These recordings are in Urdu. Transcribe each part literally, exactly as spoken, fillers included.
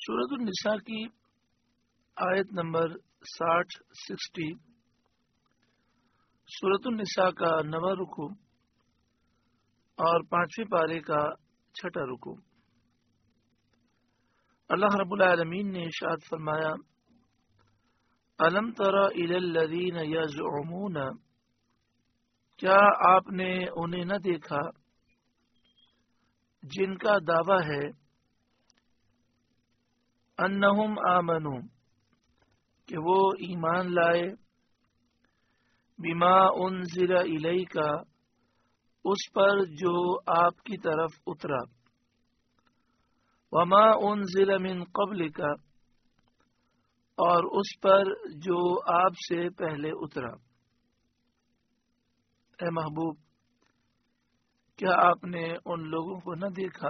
سورۃ النساء کی آیت نمبر ساٹھ سکسٹی سورۃ النساء کا نواں رکوع اور پانچویں پارے کا چھٹا رکوع۔ اللہ رب العالمین نے ارشاد فرمایا، الم تر الی الذین یزعمون، کیا آپ نے انہیں نہ دیکھا جن کا دعویٰ ہے انہم آمنوا، کہ وہ ایمان لائے، بما انزل الیک، اس پر جو آپ کی طرف اترا، وما انزل من قبلک، اور اس پر جو آپ سے پہلے اترا۔ اے محبوب، کیا آپ نے ان لوگوں کو نہ دیکھا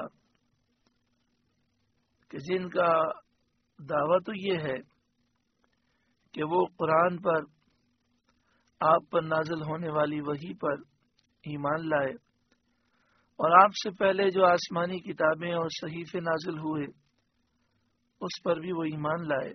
کہ جن کا دعویٰ تو یہ ہے کہ وہ قرآن پر، آپ پر نازل ہونے والی وحی پر ایمان لائے، اور آپ سے پہلے جو آسمانی کتابیں اور صحیفے نازل ہوئے اس پر بھی وہ ایمان لائے،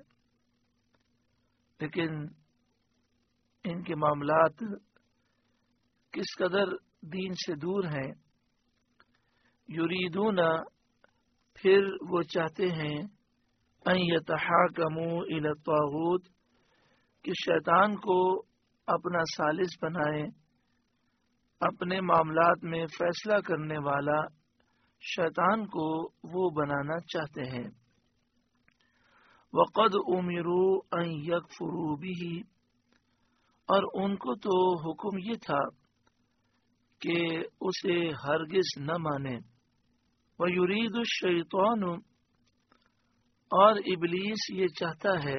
لیکن ان کے معاملات کس قدر دین سے دور ہیں۔ یریدون، پھر وہ چاہتے ہیں، ان یتحاکموا الی الطاغوت، کہ شیطان کو اپنا ثالث بنائیں، اپنے معاملات میں فیصلہ کرنے والا شیطان کو وہ بنانا چاہتے ہیں۔ وقد امروا ان یکفروا بہ، اور ان کو تو حکم یہ تھا کہ اسے ہرگز نہ مانے۔ وَيُرِيدُ الشَّيْطَانُ، اور ابلیس یہ چاہتا ہے،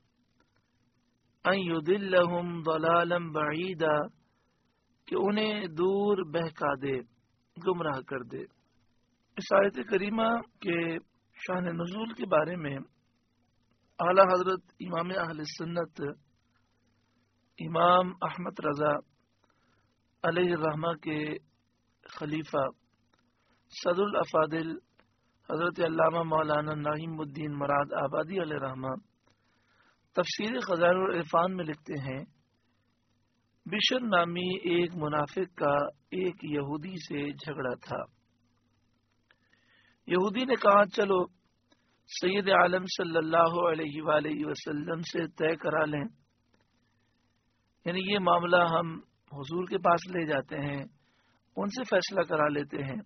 ان يُضِلَّهُمْ ضَلَالًا بَعِيدًا، کہ انہیں دور بہکا دے، گمراہ کر دے۔ اس آیت کریمہ کے شان نزول کے بارے میں اعلی حضرت امام اہل سنت امام احمد رضا علیہ الرحمہ کے خلیفہ صدر الافاضل حضرت علامہ مولانا نعیم الدین مراد آبادی علیہ الرحمہ تفسیر خزائن العرفان میں لکھتے ہیں، بشر نامی ایک منافق کا ایک یہودی سے جھگڑا تھا۔ یہودی نے کہا، چلو سید عالم صلی اللہ علیہ وآلہ وسلم سے طے کرا لیں، یعنی یہ معاملہ ہم حضور کے پاس لے جاتے ہیں، ان سے فیصلہ کرا لیتے ہیں۔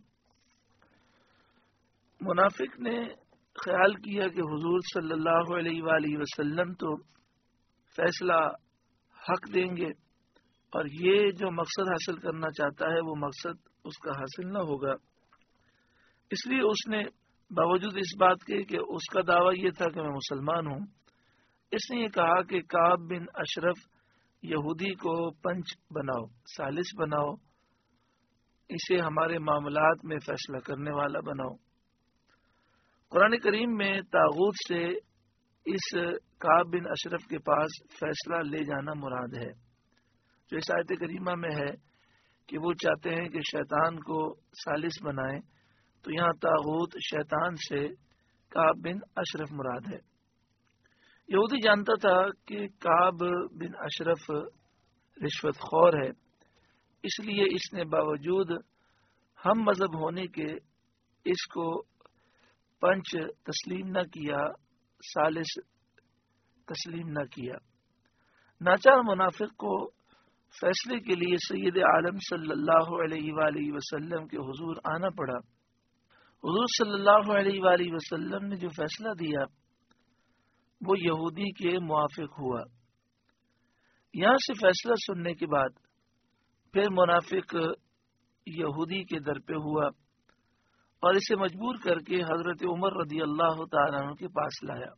منافق نے خیال کیا کہ حضور صلی اللہ علیہ وآلہ وسلم تو فیصلہ حق دیں گے، اور یہ جو مقصد حاصل کرنا چاہتا ہے وہ مقصد اس کا حاصل نہ ہوگا۔ اس لیے اس نے باوجود اس بات کے کہ اس کا دعویٰ یہ تھا کہ میں مسلمان ہوں، اس نے یہ کہا کہ کعب بن اشرف یہودی کو پنچ بناؤ، ثالث بناؤ، اسے ہمارے معاملات میں فیصلہ کرنے والا بناؤ۔ قرآن کریم میں طاغوت سے اس کعب بن اشرف کے پاس فیصلہ لے جانا مراد ہے، جو اس آیت کریمہ میں ہے کہ وہ چاہتے ہیں کہ شیطان کو ثالث بنائیں، تو یہاں طاغوت شیطان سے کعب بن اشرف مراد ہے۔ یہودی جانتا تھا کہ کعب بن اشرف رشوت خور ہے، اس لیے اس نے باوجود ہم مذہب ہونے کے اس کو پنچ تسلیم نہ کیا، ثالث تسلیم نہ کیا۔ ناچار منافق کو فیصلے کے لیے سید عالم صلی اللہ علیہ وآلہ وسلم کے حضور آنا پڑا۔ حضور صلی اللہ علیہ وآلہ وسلم نے جو فیصلہ دیا وہ یہودی کے موافق ہوا۔ یہاں سے فیصلہ سننے کے بعد پھر منافق یہودی کے در پہ ہوا اور اسے مجبور کر کے حضرت عمر رضی اللہ تعالیٰ عنہ کے پاس لایا۔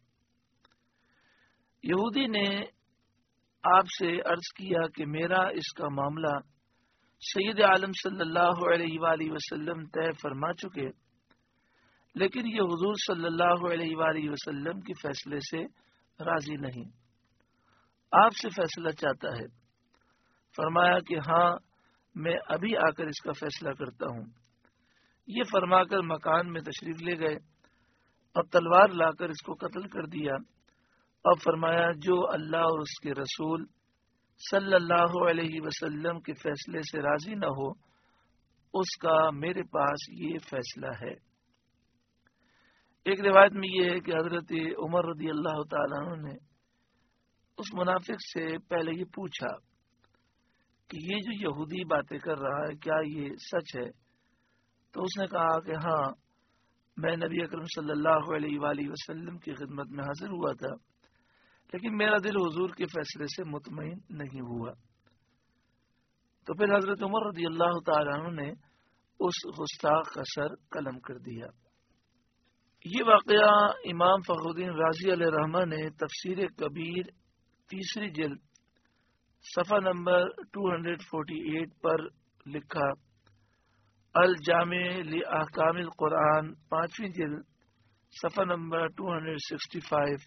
یہودی نے آپ سے عرض کیا کہ میرا اس کا معاملہ سید عالم صلی اللہ علیہ وآلہ وسلم طے فرما چکے، لیکن یہ حضور صلی اللہ علیہ وآلہ وسلم کے فیصلے سے راضی نہیں، آپ سے فیصلہ چاہتا ہے۔ فرمایا کہ ہاں، میں ابھی آ کر اس کا فیصلہ کرتا ہوں۔ یہ فرما کر مکان میں تشریف لے گئے۔ اور تلوار لا کر اس کو قتل کر دیا، اور فرمایا جو اللہ اور اس کے رسول صلی اللہ علیہ وسلم کے فیصلے سے راضی نہ ہو اس کا میرے پاس یہ فیصلہ ہے۔ ایک روایت میں یہ ہے کہ حضرت عمر رضی اللہ تعالیٰ عنہ نے اس منافق سے پہلے یہ پوچھا کہ یہ جو یہودی باتیں کر رہا ہے کیا یہ سچ ہے؟ تو اس نے کہا کہ ہاں، میں نبی اکرم صلی اللہ علیہ وآلہ وسلم کی خدمت میں حاضر ہوا تھا، لیکن میرا دل حضور کے فیصلے سے مطمئن نہیں ہوا۔ تو پھر حضرت عمر رضی اللہ تعالیٰ عنہ نے اس گستاخ کا سر قلم کر دیا۔ یہ واقعہ امام فخر الدین رازی علیہ رحمہ نے تفسیر کبیر تیسری جلد صفحہ نمبر دو سو اڑتالیس پر لکھا، الجامع لاحکام القرآن پانچویں جلد صفحہ نمبر دو سو پچاس،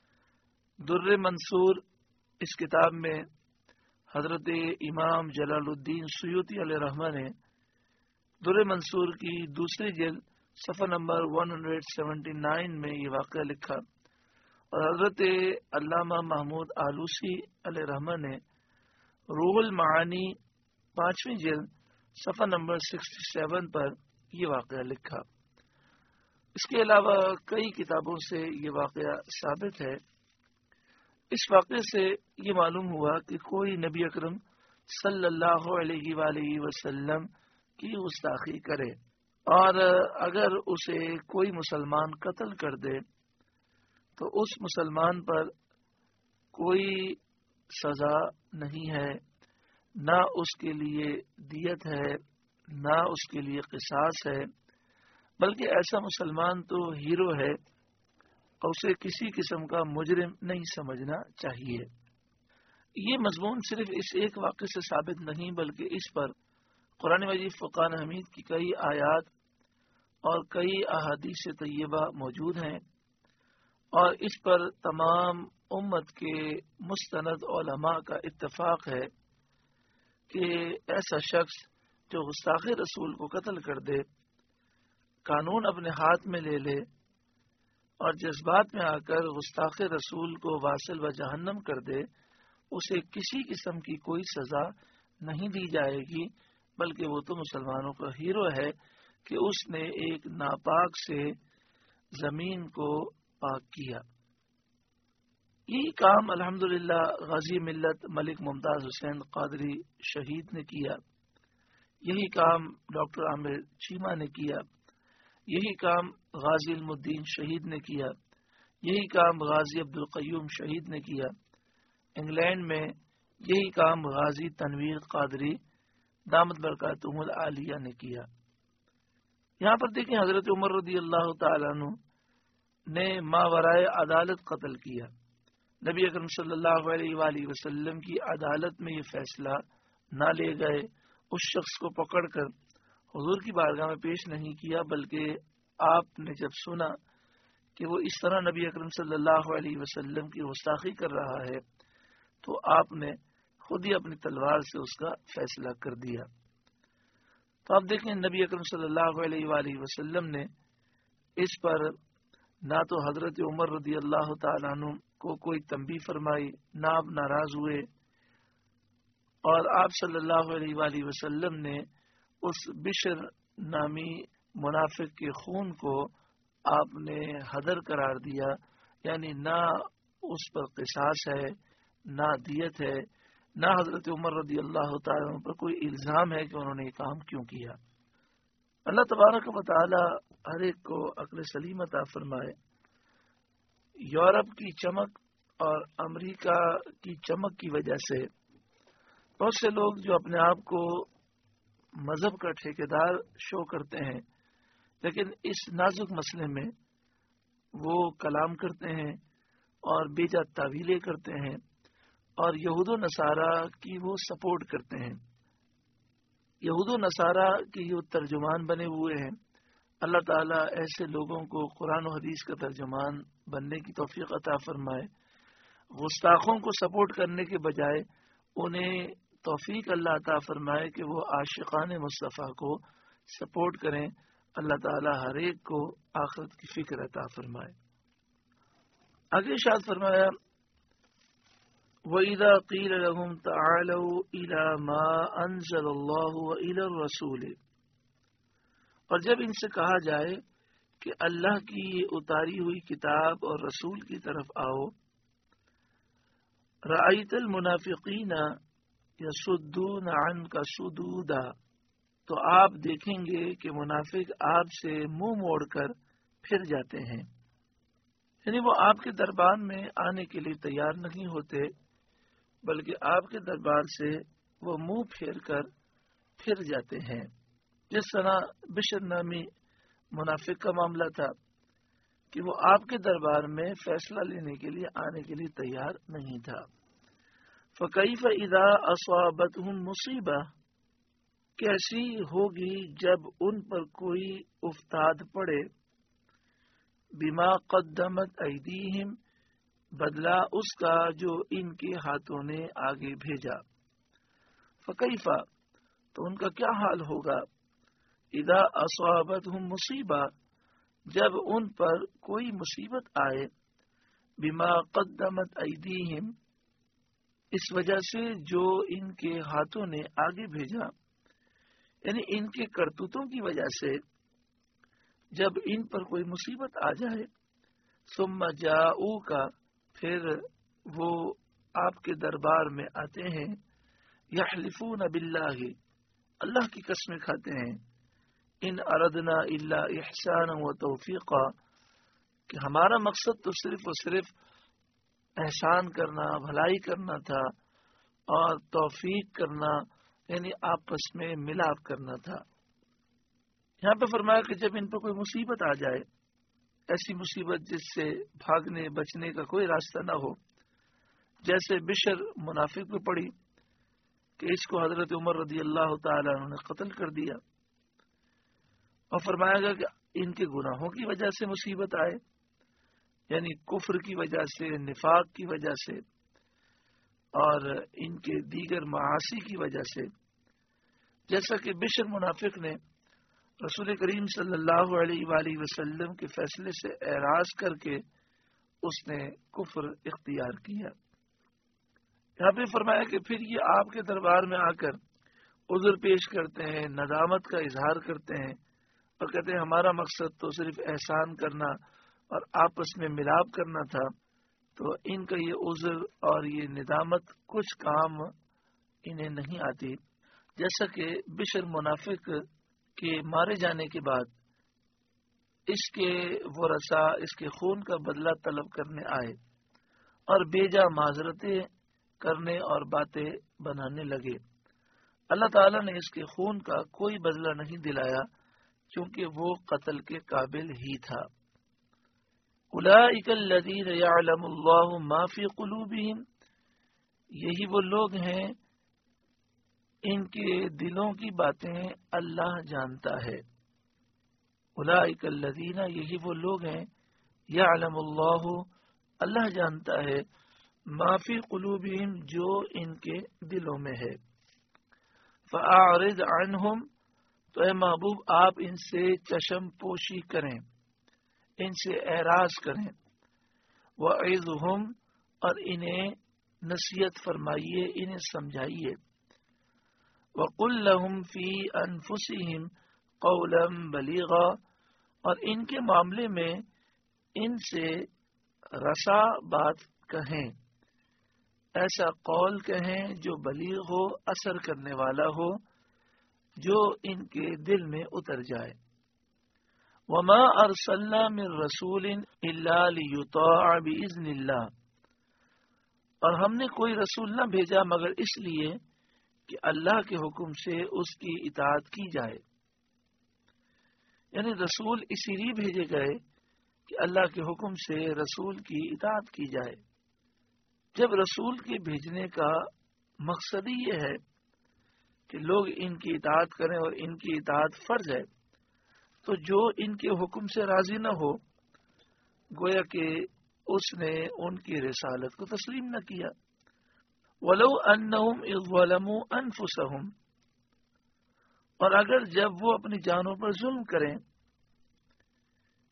در منصور اس کتاب میں حضرت امام جلال الدین سیوطی علیہ رحمہ نے در منصور کی دوسری جلد صفحہ نمبر ایک سو انہتر میں یہ واقعہ لکھا، اور حضرت علامہ محمود آلوسی علیہ رحمہ نے روح المعانی پانچویں جلد صفحہ نمبر سڑسٹھ پر یہ واقعہ لکھا۔ اس کے علاوہ کئی کتابوں سے یہ واقعہ ثابت ہے۔ اس واقعے سے یہ معلوم ہوا کہ کوئی نبی اکرم صلی اللہ علیہ وآلہ وسلم کی گستاخی کرے اور اگر اسے کوئی مسلمان قتل کر دے تو اس مسلمان پر کوئی سزا نہیں ہے، نہ اس کے لیے دیت ہے، نہ اس کے لیے قصاص ہے، بلکہ ایسا مسلمان تو ہیرو ہے اور اسے کسی قسم کا مجرم نہیں سمجھنا چاہیے۔ یہ مضمون صرف اس ایک واقعے سے ثابت نہیں بلکہ اس پر قرآن مجید فرقان حمید کی کئی آیات اور کئی احادیث طیبہ موجود ہیں، اور اس پر تمام امت کے مستند علماء کا اتفاق ہے کہ ایسا شخص جو گستاخ رسول کو قتل کر دے، قانون اپنے ہاتھ میں لے لے اور جذبات میں آ کر گستاخ رسول کو واصل و جہنم کر دے، اسے کسی قسم کی کوئی سزا نہیں دی جائے گی، بلکہ وہ تو مسلمانوں کا ہیرو ہے کہ اس نے ایک ناپاک سے زمین کو پاک کیا۔ یہی کام الحمدللہ غازی ملت ملک ممتاز حسین قادری شہید نے کیا، یہی کام ڈاکٹر عامر چیمہ نے کیا، یہی کام غازی علم الدین شہید نے کیا، یہی کام غازی عبدالقیوم شہید نے کیا۔ انگلینڈ میں یہی کام غازی تنویر قادری دامت برکاتہم العالیہ نے کیا۔ یہاں پر دیکھیں حضرت عمر رضی اللہ تعالیٰ عنہ نے ماورائے عدالت قتل کیا۔ نبی اکرم صلی اللہ علیہ وآلہ وسلم کی عدالت میں یہ فیصلہ نہ لے گئے، اس شخص کو پکڑ کر حضور کی بارگاہ میں پیش نہیں کیا، بلکہ آپ نے جب سنا کہ وہ اس طرح نبی اکرم صلی اللہ علیہ وسلم کی گستاخی کر رہا ہے تو آپ نے خود ہی اپنی تلوار سے اس کا فیصلہ کر دیا۔ تو آپ دیکھیں نبی اکرم صلی اللہ علیہ وآلہ وسلم نے اس پر نہ تو حضرت عمر رضی اللہ تعالیٰ عنہ کو کوئی تنبیہ فرمائی، نہ آپ ناراض ہوئے، اور آپ صلی اللہ علیہ وآلہ وسلم نے اس بشر نامی منافق کے خون کو آپ نے حدر قرار دیا، یعنی نہ اس پر قصاص ہے، نہ دیت ہے، نہ حضرت عمر رضی اللہ تعالیٰ عنہ پر کوئی الزام ہے کہ انہوں نے یہ کام کیوں کیا۔ اللہ تبارک و تعالی ہر ایک کو عقل سلیم عطا فرمائے۔ یورپ کی چمک اور امریکہ کی چمک کی وجہ سے بہت سے لوگ جو اپنے آپ کو مذہب کا ٹھیکیدار شو کرتے ہیں، لیکن اس نازک مسئلے میں وہ کلام کرتے ہیں اور بے جا تعویلیں کرتے ہیں اور یہود و نصارہ کی وہ سپورٹ کرتے ہیں۔ یہود و نصارہ کے یہ ترجمان بنے ہوئے ہیں۔ اللہ تعالیٰ ایسے لوگوں کو قرآن و حدیث کا ترجمان بننے کی توفیق عطا فرمائے۔ گستاخوں کو سپورٹ کرنے کے بجائے انہیں توفیق اللہ عطا فرمائے کہ وہ عاشقان مصطفیٰ کو سپورٹ کریں اللہ تعالی ہر ایک کو آخرت کی فکر عطا فرمائے۔ آگے ارشاد فرمایا وَإِذَا قِيلَ لَهُمْ تَعَالَوْا إِلَى مَا أَنزَلَ اللَّهُ وَإِلَى الرَّسُولِ، اور جب ان سے کہا جائے کہ اللہ کی یہ اتاری ہوئی کتاب اور رسول کی طرف آؤ، رَأَيْتَ الْمُنَافِقِينَ يَصُدُّونَ عَنْكَ صُدُودًا، تو آپ دیکھیں گے کہ منافق آپ سے منہ موڑ کر پھر جاتے ہیں، یعنی وہ آپ کے دربار میں آنے کے لیے تیار نہیں ہوتے، بلکہ آپ کے دربار سے وہ منہ پھیر کر پھر جاتے ہیں۔ جس طرح بشر نامی منافق کا معاملہ تھا کہ وہ آپ کے دربار میں فیصلہ لینے کے لیے آنے کے لیے تیار نہیں تھا۔ فَكَيْفَ إِذَا أَصَابَتْهُمْ مُصِيبَةٌ، کیسی ہوگی جب ان پر کوئی افتاد پڑے، بما قدمت ایدیہم، بدلہ اس کا جو ان کے ہاتھوں نے آگے بھیجا۔ فکیف، تو ان کا کیا حال ہوگا، اذا اصابتہم مصیبہ، جب ان پر کوئی مصیبت آئے، بما قدمت ایدیہم، اس وجہ سے جو ان کے ہاتھوں نے آگے بھیجا، یعنی ان کے کرتوتوں کی وجہ سے جب ان پر کوئی مصیبت آ جائے، ثم جاؤک، پھر وہ آپ کے دربار میں آتے ہیں، یحلفون باللہ، اللہ کی قسمیں کھاتے ہیں، ان اردنا الا احسانا و توفیقا، کہ ہمارا مقصد تو صرف و صرف احسان کرنا، بھلائی کرنا تھا، اور توفیق کرنا یعنی آپس میں ملاپ کرنا تھا۔ یہاں پہ فرمایا کہ جب ان پر کوئی مصیبت آ جائے، ایسی مصیبت جس سے بھاگنے بچنے کا کوئی راستہ نہ ہو، جیسے بشر منافق پہ پڑی کہ اس کو حضرت عمر رضی اللہ تعالی عنہ نے قتل کر دیا، اور فرمایا گیا کہ ان کے گناہوں کی وجہ سے مصیبت آئے، یعنی کفر کی وجہ سے، نفاق کی وجہ سے، اور ان کے دیگر معاصی کی وجہ سے، جیسا کہ بشر منافق نے رسول کریم صلی اللہ علیہ وآلہ وسلم کے فیصلے سے اعراض کر کے اس نے کفر اختیار کیا۔ یہاں پہ فرمایا کہ پھر یہ آپ کے دربار میں آ کر عذر پیش کرتے ہیں، ندامت کا اظہار کرتے ہیں، اور کہتے ہیں ہمارا مقصد تو صرف احسان کرنا اور آپس میں ملاپ کرنا تھا، تو ان کا یہ عذر اور یہ ندامت کچھ کام انہیں نہیں آتی۔ جیسا کہ بشر منافق کے مارے جانے کے بعد اس کے ورثاء اس کے خون کا بدلہ طلب کرنے آئے اور بیجا معذرتیں کرنے اور باتیں بنانے لگے، اللہ تعالیٰ نے اس کے خون کا کوئی بدلہ نہیں دلایا، کیونکہ وہ قتل کے قابل ہی تھا۔ اولئک الذین یعلم اللہ ما فی قلوبہم، یہی وہ لوگ ہیں ان کے دلوں کی باتیں اللہ جانتا ہے۔ اولئک الذین، یہی وہ لوگ ہیں، یعلم اللہ، اللہ جانتا ہے، ما فی قلوبہم، جو ان کے دلوں میں ہے۔ فاعرض عنہم، تو اے محبوب آپ ان سے چشم پوشی کریں، ان سے اعراض کریں، وعظہم، اور انہیں نصیحت فرمائیے، انہیں سمجھائیے، وقل لہم فی انفسہم قولا بلیغا، اور ان کے معاملے میں ان سے رسا بات کہیں، ایسا قول کہیں جو بلیغ ہو، اثر کرنے والا ہو، جو ان کے دل میں اتر جائے۔ وما ارسلنا من رسول الا لیطاع باذن اللہ، اور ہم نے کوئی رسول نہ بھیجا مگر اس لیے کہ اللہ کے حکم سے اس کی اطاعت کی جائے، یعنی رسول اسی لیے بھیجے گئے کہ اللہ کے حکم سے رسول کی اطاعت کی جائے۔ جب رسول کے بھیجنے کا مقصد ہی یہ ہے کہ لوگ ان کی اطاعت کریں اور ان کی اطاعت فرض ہے، تو جو ان کے حکم سے راضی نہ ہو، گویا کہ اس نے ان کی رسالت کو تسلیم نہ کیا۔ وَلَوْ أَنَّهُمْ إِذْ ظَلَمُوا أَنفُسَهُمْ، اور اگر جب وہ اپنی جانوں پر ظلم کریں،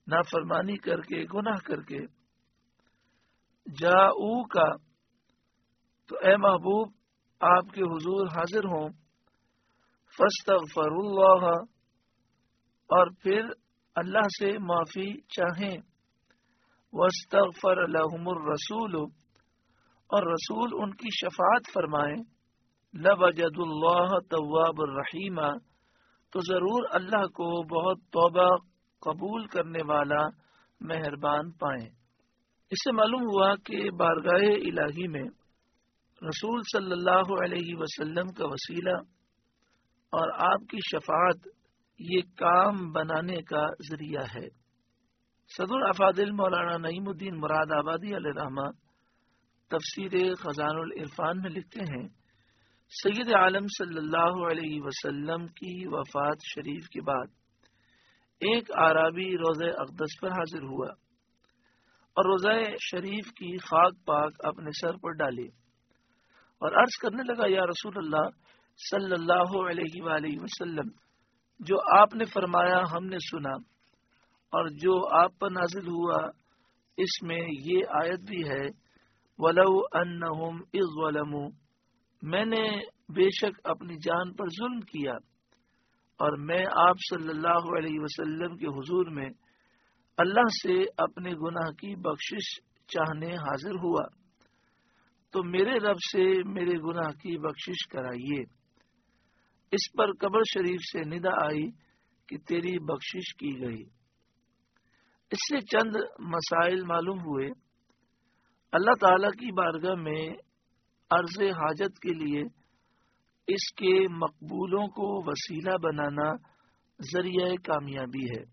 نافرمانی کر کے گناہ کر کے جاؤ کا تو اے محبوب آپ کے حضور حاضر ہوں فاستغفر اللہ اور پھر اللہ سے معافی چاہیں واستغفر لهم الرسول اور رسول ان کی شفاعت فرمائیں لوجد اللہ تواب الرحیم تو ضرور اللہ کو بہت توبہ قبول کرنے والا مہربان پائیں۔ اس سے معلوم ہوا کہ بارگاہ الہی میں رسول صلی اللہ علیہ وسلم کا وسیلہ اور آپ کی شفاعت یہ کام بنانے کا ذریعہ ہے۔ صدر افاضل مولانا نعیم الدین مراد آبادی علیہ رحمہ تفسیر خزان العرفان میں لکھتے ہیں سید عالم صلی اللہ علیہ وسلم کی وفات شریف کے بعد ایک اعرابی روضہ اقدس پر حاضر ہوا اور روضہ شریف کی خاک پاک اپنے سر پر ڈالی اور عرض کرنے لگا یا رسول اللہ صلی اللہ علیہ وآلہ وسلم جو آپ نے فرمایا ہم نے سنا اور جو آپ پر نازل ہوا اس میں یہ آیت بھی ہے وَلَوْ أَنَّهُمْ إِذْ ظَلَمُوا میں نے بے شک اپنی جان پر ظلم کیا اور میں آپ صلی اللہ علیہ وسلم کے حضور میں اللہ سے اپنے گناہ کی بخشش چاہنے حاضر ہوا تو میرے رب سے میرے گناہ کی بخشش کرائیے۔ اس پر قبر شریف سے ندا آئی کہ تیری بخشش کی گئی۔ اس سے چند مسائل معلوم ہوئے۔ اللہ تعالی کی بارگاہ میں عرض حاجت کے لیے اس کے مقبولوں کو وسیلہ بنانا ذریعہ کامیابی ہے،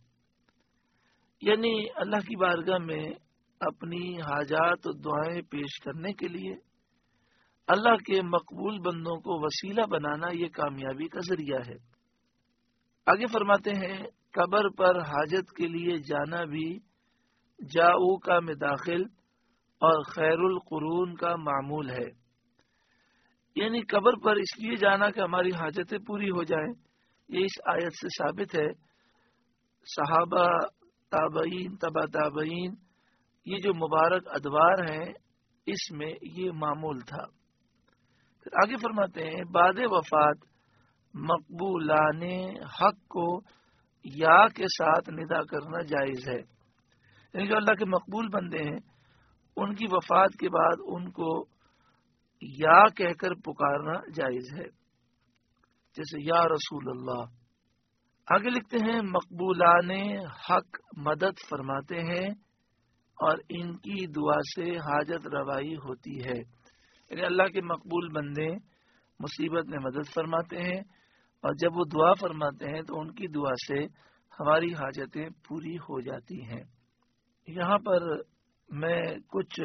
یعنی اللہ کی بارگاہ میں اپنی حاجات و دعائیں پیش کرنے کے لیے اللہ کے مقبول بندوں کو وسیلہ بنانا یہ کامیابی کا ذریعہ ہے۔ آگے فرماتے ہیں قبر پر حاجت کے لیے جانا بھی جاؤ کا میں داخل اور خیر القرون کا معمول ہے، یعنی قبر پر اس لیے جانا کہ ہماری حاجتیں پوری ہو جائیں، یہ اس آیت سے ثابت ہے۔ صحابہ تابعین تبع تابعین یہ جو مبارک ادوار ہیں اس میں یہ معمول تھا۔ پھر آگے فرماتے ہیں بعد وفات مقبولان حق کو یا کے ساتھ ندا کرنا جائز ہے، یعنی جو اللہ کے مقبول بندے ہیں ان کی وفات کے بعد ان کو یا کہہ کر پکارنا جائز ہے، جیسے یا رسول اللہ۔ آگے لکھتے ہیں مقبولان حق مدد فرماتے ہیں اور ان کی دعا سے حاجت روائی ہوتی ہے، یعنی اللہ کے مقبول بندے مصیبت میں مدد فرماتے ہیں اور جب وہ دعا فرماتے ہیں تو ان کی دعا سے ہماری حاجتیں پوری ہو جاتی ہیں۔ یہاں پر میں کچھ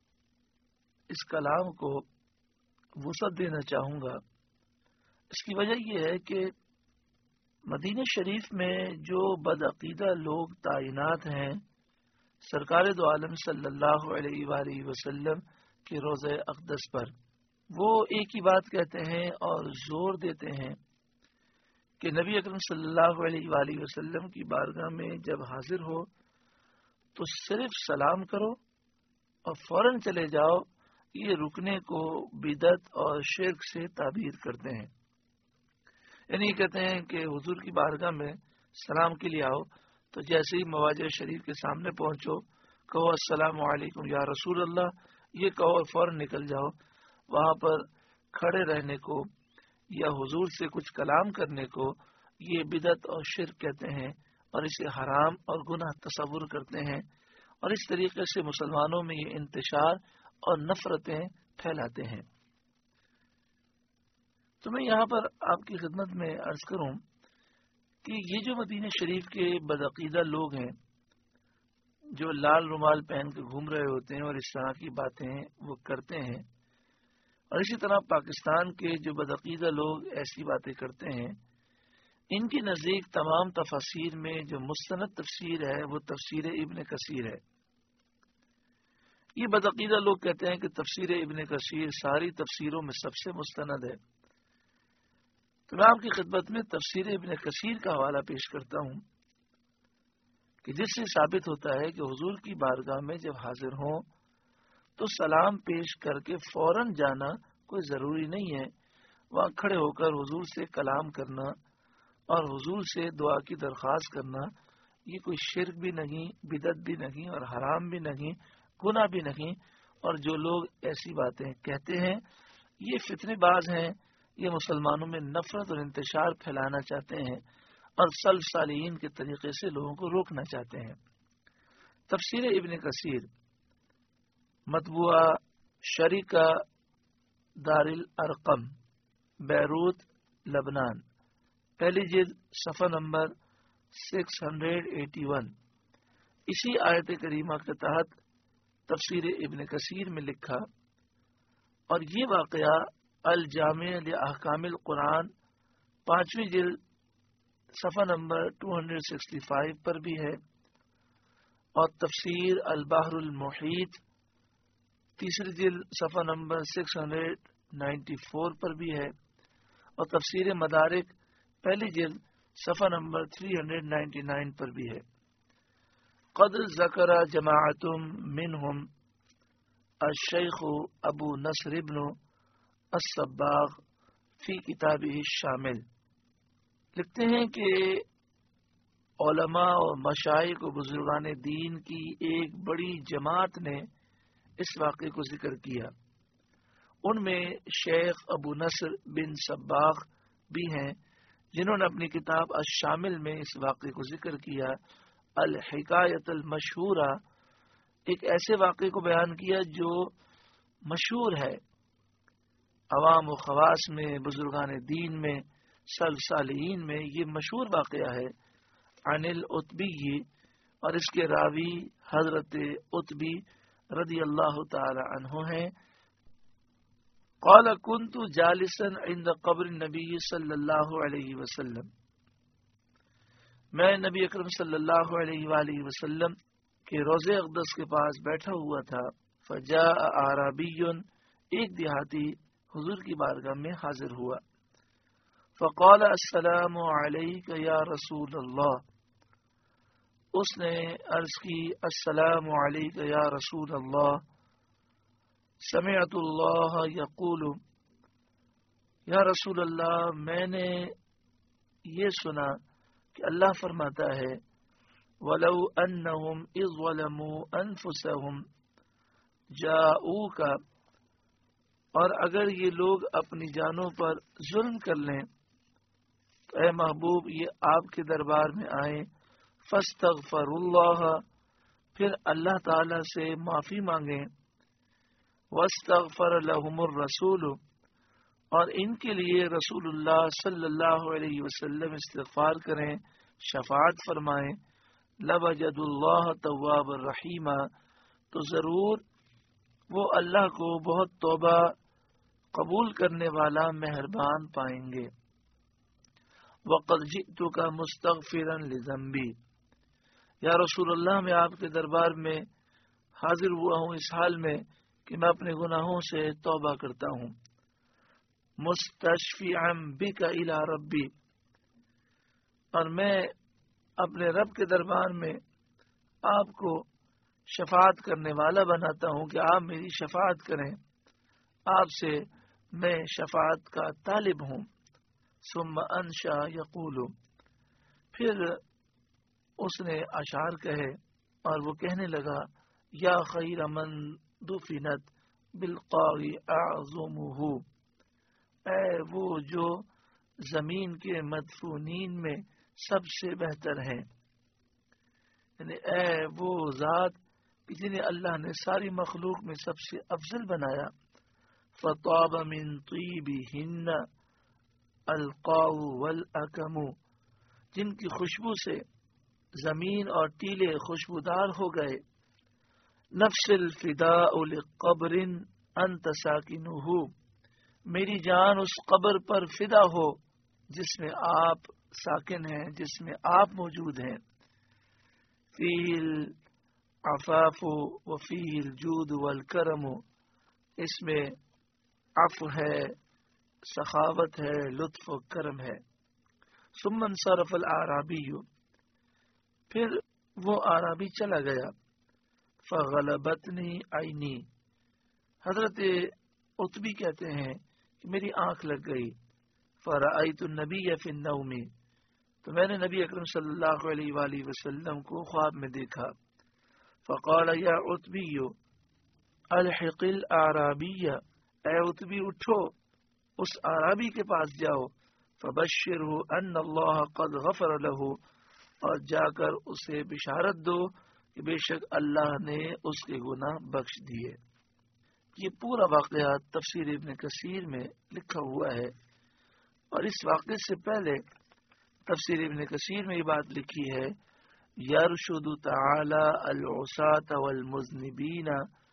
اس کلام کو وسعت دینا چاہوں گا۔ اس کی وجہ یہ ہے کہ مدینہ شریف میں جو بدعقیدہ لوگ تعینات ہیں سرکار دو عالم صلی اللہ علیہ وآلہ وسلم کے روضہ اقدس پر، وہ ایک ہی بات کہتے ہیں اور زور دیتے ہیں کہ نبی اکرم صلی اللہ علیہ وآلہ وسلم کی بارگاہ میں جب حاضر ہو تو صرف سلام کرو اور فوراً چلے جاؤ۔ یہ رکنے کو بدعت اور شرک سے تعبیر کرتے ہیں، یعنی یہ کہتے ہیں کہ حضور کی بارگاہ میں سلام کے لیے آؤ تو جیسے ہی مواجہ شریف کے سامنے پہنچو کہو السلام علیکم یا رسول اللہ، یہ کہو اور فوراً نکل جاؤ۔ وہاں پر کھڑے رہنے کو یا حضور سے کچھ کلام کرنے کو یہ بدعت اور شرک کہتے ہیں اور اسے حرام اور گناہ تصور کرتے ہیں، اور اس طریقے سے مسلمانوں میں یہ انتشار اور نفرتیں پھیلاتے ہیں۔ تو میں یہاں پر آپ کی خدمت میں عرض کروں کہ یہ جو مدینہ شریف کے بدعقیدہ لوگ ہیں جو لال رومال پہن کے گھوم رہے ہوتے ہیں اور اس طرح کی باتیں وہ کرتے ہیں، اور اسی طرح پاکستان کے جو بدعقیدہ لوگ ایسی باتیں کرتے ہیں، ان کی نزدیک تمام تفاسیر میں جو مستند تفسیر ہے وہ تفسیر ابن کثیر ہے۔ یہ بدعقیدہ لوگ کہتے ہیں کہ تفسیر ابن کثیر ساری تفسیروں میں سب سے مستند ہے۔ تو میں آپ کی خدمت میں تفسیر ابن کثیر کا حوالہ پیش کرتا ہوں۔ کہ جس سے ثابت ہوتا ہے کہ حضور کی بارگاہ میں جب حاضر ہوں تو سلام پیش کر کے فوراً جانا کوئی ضروری نہیں ہے. وہاں کھڑے ہو کر حضور سے کلام کرنا اور حضور سے دعا کی درخواست کرنا یہ کوئی شرک بھی نہیں، بدعت بھی نہیں اور حرام بھی نہیں، گناہ بھی نہیں. اور جو لوگ ایسی باتیں کہتے ہیں یہ فتنے باز ہیں، یہ مسلمانوں میں نفرت اور انتشار پھیلانا چاہتے ہیں اور سلف صالحین کے طریقے سے لوگوں کو روکنا چاہتے ہیں. تفسیر ابن کثیر مطبوعہ شریکہ دار الارقم بیروت لبنان، پہلی جلد صفحہ نمبر سکس ہنڈریڈ ایٹی ون. اسی آیت کریمہ کے تحت تفسیر ابن کثیر میں لکھا، اور یہ واقعہ الجامع لاحکام القرآن پانچویں جلد صفحہ نمبر دو سو پچاس پر بھی ہے، اور تفسیر البحر المحیط تیسری جلد صفحہ نمبر چھ سو چورانوے پر بھی ہے، اور تفسیر مدارک پہلی جلد صفحہ نمبر تین سو ننانوے پر بھی ہے. قد ذکر جماعت منہم الشیخ ابو نصر ابن الصباغ فی کتابہ الشامل. لکھتے ہیں کہ علماء اور مشائخ و بزرگان دین کی ایک بڑی جماعت نے اس واقعے کو ذکر کیا. ان میں شیخ ابو نصر بن صباغ بھی ہیں جنہوں نے اپنی کتاب الشامل میں اس واقعے کو ذکر کیا. الحکایت المشہورہ، ایک ایسے واقعے کو بیان کیا جو مشہور ہے عوام و خواص میں، بزرگان دین میں، سلف صالحین میں. یہ مشہور واقعہ ہے. عن العتبی، اور اس کے راوی حضرت عتبی رضی اللہ تعالی عنہ ہیں. قال كنت جالسا عند قبر النبی صلی اللہ علیہ وسلم، میں نبی اکرم صلی اللہ علیہ وآلہ وسلم کے روضہ اقدس کے پاس بیٹھا ہوا تھا. فجاء اعرابی، ایک دیہاتی حضور کی بارگاہ میں حاضر ہوا. فقال السلام علیک یا رسول اللہ، اس نے عرض کی السلام علیک یا رسول اللہ. سمعت اللہ یقول، یا رسول اللہ میں نے یہ سنا کہ اللہ فرماتا ہے وَلَوْ أَنَّهُمْ إِذْ ظَلَمُوا أَنفُسَهُمْ جَاءُوكَ، اور اگر یہ لوگ اپنی جانوں پر ظلم کر لیں تو اے محبوب یہ آپ کے دربار میں آئیں. فَاسْتَغْفَرُوا اللَّهَ، پھر اللہ تعالی سے معافی مانگیں. وَاسْتَغْفَرَ لَهُمُ الرَّسُولُ، اور ان کے لیے رسول اللہ صلی اللہ علیہ وسلم استغفار کریں، شفاعت فرمائیں. لَوَجَدُوا اللَّهَ تَوَّابًا رَحِيمًا، تو ضرور وہ اللہ کو بہت توبہ قبول کرنے والا مہربان پائیں گے. وَقَدْ جِئْتُكَ مُسْتَغْفِرًا لِذَنْبِي، یا رسول اللہ میں آپ کے دربار میں حاضر ہوا ہوں اس حال میں کہ میں اپنے گناہوں سے توبہ کرتا ہوں. مستشفعا بک الی ربی، اور میں اپنے رب کے دربار میں آپ کو شفاعت کرنے والا بناتا ہوں کہ آپ میری شفاعت کریں، آپ سے میں شفاعت کا طالب ہوں. ثم انشا یقول، پھر اس نے اشعار کہے اور وہ کہنے لگا یا خیر من دفنت بالقاع اعظمہ، اے وہ جو زمین کے مدفونین میں سب سے بہتر ہیں، یعنی اے وہ ذات جنہیں اللہ نے ساری مخلوق میں سب سے افضل بنایا. فطاب من طیبہن القاع والاکم، جن کی خوشبو سے زمین اور ٹیلے خوشبودار ہو گئے. نفس الفداء لقبر انت ساکنہ، میری جان اس قبر پر فدا ہو جس میں آپ ساکن ہیں، جس میں آپ موجود ہیں. فیہ العفاف وفیہ الجود والکرم، اس میں عفو ہے، سخاوت ہے، لطف و کرم ہے. ثم انصرف الاعرابی، پھر وہ آرابی چلا گیا. فغلبتنی عینی، حضرت عتبی کہتے ہیں کہ میری آنکھ لگ گئی. فرأیت النبی فی النوم، تو میں نے نبی اکرم صلی اللہ علیہ وآلہ وسلم کو خواب میں دیکھا. فقال یا عتبی الحق الاعرابی، اے عتبی اٹھو اس آرابی کے پاس جاؤ. فبشرہ ان اللہ قد غفر لہ، اور جا کر اسے بشارت دو کہ بے شک اللہ نے اس کے گناہ بخش دیے. یہ پورا واقعہ تفسیر ابن کثیر میں لکھا ہوا ہے، اور اس واقعے سے پہلے تفسیر ابن کثیر میں یہ بات لکھی ہے یرشد تعالی العصاة والمذنبین،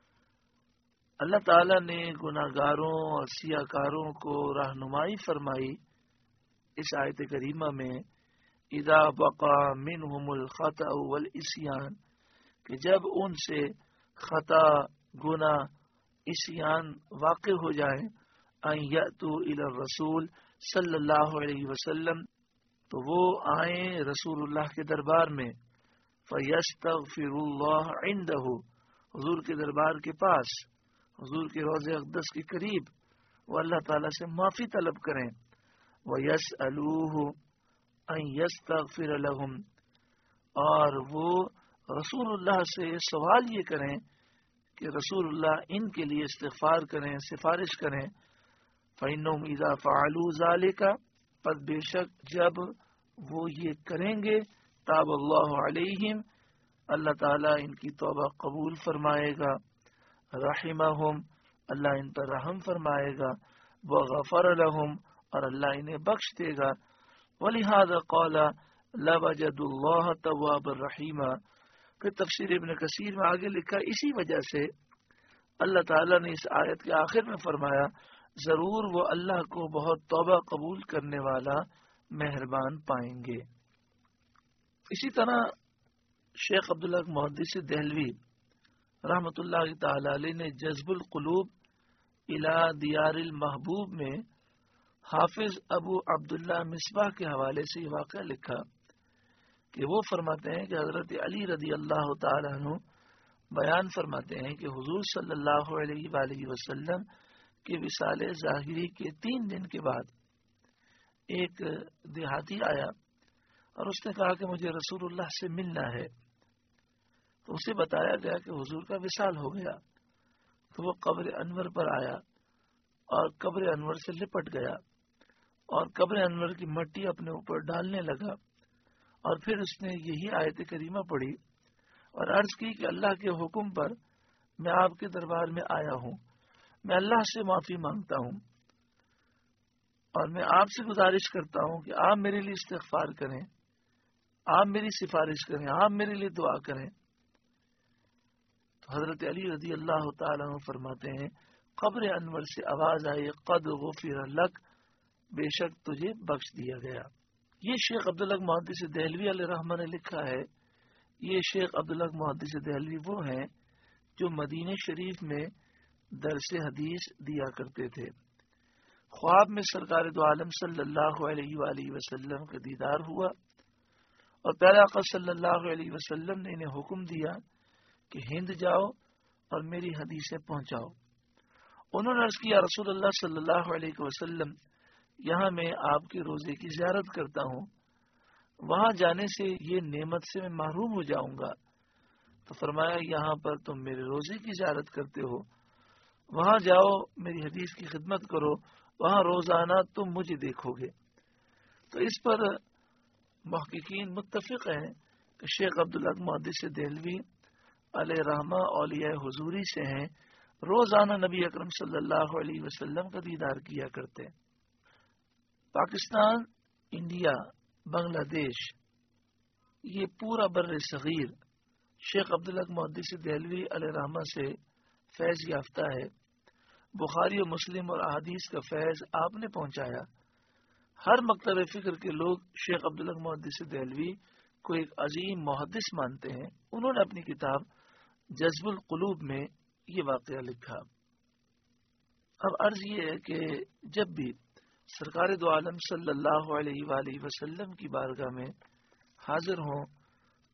اللہ تعالی نے گناہ گاروں اور سیاہ کاروں کو رہنمائی فرمائی اس آیت کریمہ میں. اذا وقع منہم الخطأ والعصیان، کہ جب ان سے خطا، گناہ، عصیان واقع ہو جائیں. ان یأتوا الی الرسول صلی اللہ علیہ وسلم، تو وہ آئیں رسول اللہ کے دربار میں. فیستغفر اللہ عندہ، حضور کے دربار کے پاس، حضور کے روضہ اقدس کے قریب وہ اللہ تعالیٰ سے معافی طلب کریں. وَيَسْأَلُوهُ أَن يَسْتَغْفِرَ لَهُمْ، اور وہ رسول اللہ سے سوال یہ کریں کہ رسول اللہ ان کے لیے استغفار کریں، سفارش کریں. فَإِنَّهُمْ إِذَا فَعَلُوا ذَلِكَ، پس بے شک جب وہ یہ کریں گے، تاب اللہ علیہم، اللہ تعالیٰ ان کی توبہ قبول فرمائے گا. رحمہم، اللہ ان پر رحم فرمائے گا. وغفر لہم، اور اللہ انہیں بخش دے گا. ولہذا قال لوجد اللہ تواب الرحیم. پھر تفسیر ابن کثیر میں آگے لکھا اسی وجہ سے اللہ تعالیٰ نے اس آیت کے آخر میں فرمایا ضرور وہ اللہ کو بہت توبہ قبول کرنے والا مہربان پائیں گے. اسی طرح شیخ عبداللہ محدث دہلوی رحمۃ اللہ تعالی علیہ نے جذب القلوب الی دیار المحبوب میں حافظ ابو عبداللہ مصباح کے حوالے سے یہ واقعہ لکھا کہ وہ فرماتے ہیں کہ حضرت علی رضی اللہ تعالیٰ عنہ بیان فرماتے ہیں کہ حضور صلی اللہ علیہ وآلہ وسلم کے وصال ظاہری کے تین دن کے بعد ایک دیہاتی آیا اور اس نے کہا کہ مجھے رسول اللہ سے ملنا ہے. تو اسے بتایا گیا کہ حضور کا وصال ہو گیا. تو وہ قبر انور پر آیا اور قبر انور سے لپٹ گیا اور قبر انور کی مٹی اپنے اوپر ڈالنے لگا، اور پھر اس نے یہی آیت کریمہ پڑھی اور عرض کی کہ اللہ کے حکم پر میں آپ کے دربار میں آیا ہوں، میں اللہ سے معافی مانگتا ہوں اور میں آپ سے گزارش کرتا ہوں کہ آپ میرے لیے استغفار کریں، آپ میری سفارش کریں، آپ میرے لیے دعا کریں. تو حضرت علی رضی اللہ تعالیٰ عنہ فرماتے ہیں قبر انور سے آواز آئی قد غفر لک، بے شک تجھے بخش دیا گیا. یہ شیخ عبداللہ محدث دہلوی علیہ رحمہ نے لکھا ہے. یہ شیخ عبداللہ محدث دہلوی وہ ہیں جو مدینہ شریف میں درس حدیث دیا کرتے تھے. خواب میں سرکار دو عالم صلی اللہ علیہ وآلہ وسلم کا دیدار ہوا اور پیارے آقا صلی اللہ علیہ وسلم نے انہیں حکم دیا کہ ہند جاؤ اور میری حدیثیں پہنچاؤ. انہوں نے عرض کیا رسول اللہ صلی اللہ علیہ وسلم یہاں میں آپ کے روزے کی زیارت کرتا ہوں، وہاں جانے سے یہ نعمت سے میں محروم ہو جاؤں گا. تو فرمایا یہاں پر تم میرے روزے کی زیارت کرتے ہو، وہاں جاؤ میری حدیث کی خدمت کرو، وہاں روزانہ تم مجھے دیکھو گے. تو اس پر محققین متفق ہیں کہ شیخ عبداللہ محدث دہلوی علیہ رحمہ اولیاء حضوری سے ہیں، روزانہ نبی اکرم صلی اللہ علیہ وسلم کا دیدار کیا کرتے. پاکستان، انڈیا، بنگلہ دیش، یہ پورا بر صغیر شیخ عبداللہ محدث دہلوی علیہ رحمہ سے فیض یافتہ ہے. بخاری و مسلم اور احادیث کا فیض آپ نے پہنچایا. ہر مکتب فکر کے لوگ شیخ عبداللہ محدث دہلوی کو ایک عظیم محدث مانتے ہیں. انہوں نے اپنی کتاب جذب القلوب میں یہ واقعہ لکھا. اب عرض یہ ہے کہ جب بھی سرکار دو عالم صلی اللہ علیہ وآلہ وسلم کی بارگاہ میں حاضر ہوں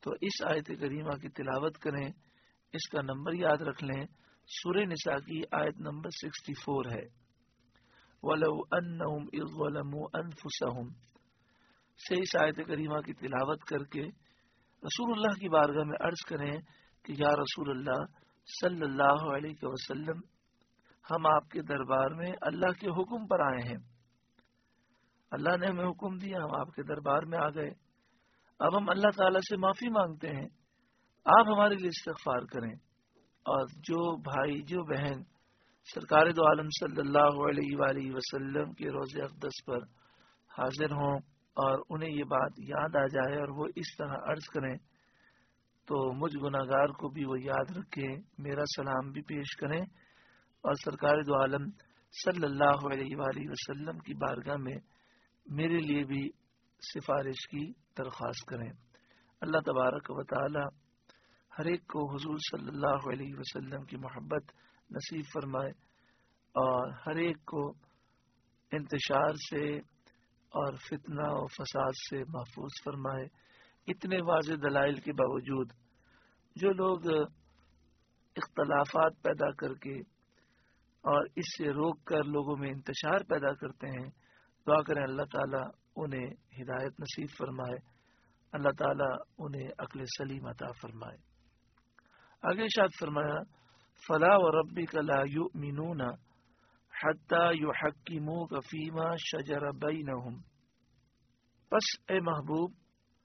تو اس آیت کریمہ کی تلاوت کریں. اس کا نمبر یاد رکھ لیں، سورہ نساء کی آیت نمبر سکسٹی فور ہے. وَلَوْ أَنَّهُمْ إِذْ ظَلَمُوا أَنفُسَهُمْ سے اس آیت کریمہ کی تلاوت کر کے رسول اللہ کی بارگاہ میں عرض کریں کہ یا رسول اللہ صلی اللہ علیہ وسلم، ہم آپ کے دربار میں اللہ کے حکم پر آئے ہیں. اللہ نے ہمیں حکم دیا، ہم آپ کے دربار میں آ گئے. اب ہم اللہ تعالیٰ سے معافی مانگتے ہیں، آپ ہمارے لیے استغفار کریں. اور جو بھائی جو بہن سرکار دو عالم صلی اللہ علیہ وآلہ وسلم کے روضہ اقدس پر حاضر ہوں اور انہیں یہ بات یاد آ جائے اور وہ اس طرح عرض کریں تو مجھ گناہگار کو بھی وہ یاد رکھیں، میرا سلام بھی پیش کریں اور سرکار دو عالم صلی اللہ علیہ وآلہ وسلم کی بارگاہ میں میرے لیے بھی سفارش کی درخواست کریں. اللہ تبارک و تعالی ہر ایک کو حضور صلی اللہ علیہ وسلم کی محبت نصیب فرمائے اور ہر ایک کو انتشار سے اور فتنہ و فساد سے محفوظ فرمائے. اتنے واضح دلائل کے باوجود جو لوگ اختلافات پیدا کر کے اور اس سے روک کر لوگوں میں انتشار پیدا کرتے ہیں، دعا کریں اللہ تعالیٰ انہیں ہدایت نصیب فرمائے، اللہ تعالیٰ انہیں عقل سلیم عطا فرمائے. آگے ارشاد فرمایا فلا وربک لا یؤمنون حتی یحکموک فیما شجر بینہم. پس اے محبوب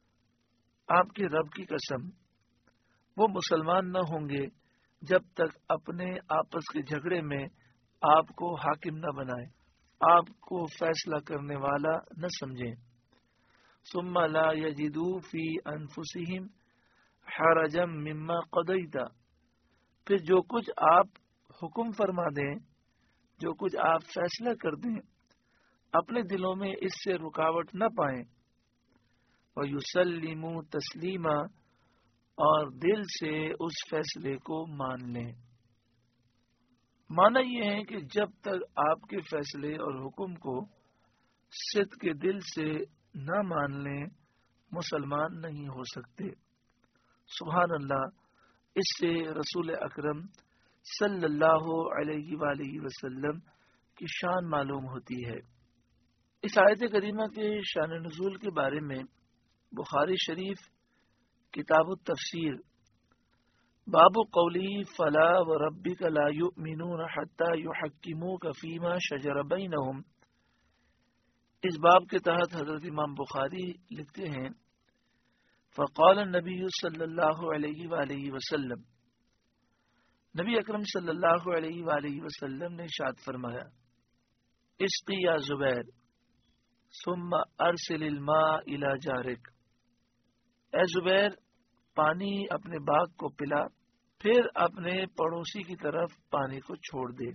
آپ کے رب کی قسم وہ مسلمان نہ ہوں گے جب تک اپنے آپس کے جھگڑے میں آپ کو حاکم نہ بنائیں، آپ کو فیصلہ کرنے والا نہ سمجھیں. ثم لا یجدوا فی انفسہم حرجا مما قضیت، پھر جو کچھ آپ حکم فرما دیں، جو کچھ آپ فیصلہ کر دیں، اپنے دلوں میں اس سے رکاوٹ نہ پائیں. وَيُسَلِّمُوا تَسْلِيمًا، اور دل سے اس فیصلے کو مان لیں. مانا یہ ہے کہ جب تک آپ کے فیصلے اور حکم کو صدق کے دل سے نہ مان لیں مسلمان نہیں ہو سکتے. سبحان اللہ. اس سے رسول اکرم صلی اللہ علیہ وآلہ وسلم کی شان معلوم ہوتی ہے. اس آیت کریمہ کے شان نزول کے بارے میں بخاری شریف کتاب التفسیر باب قولی فلا وربک لا یؤمنون حتی یحکموک فیما شجر بینہم، اس باب کے تحت حضرت امام بخاری لکھتے ہیں فقال النبی صلی اللہ علیہ وآلہ وسلم، نبی اکرم صلی اللہ علیہ وآلہ وسلم نے ارشاد فرمایا اسقی یا زبیر ثم ارسل الماء الى جارک، اے زبیر پانی اپنے باغ کو پلا پھر اپنے پڑوسی کی طرف پانی کو چھوڑ دے.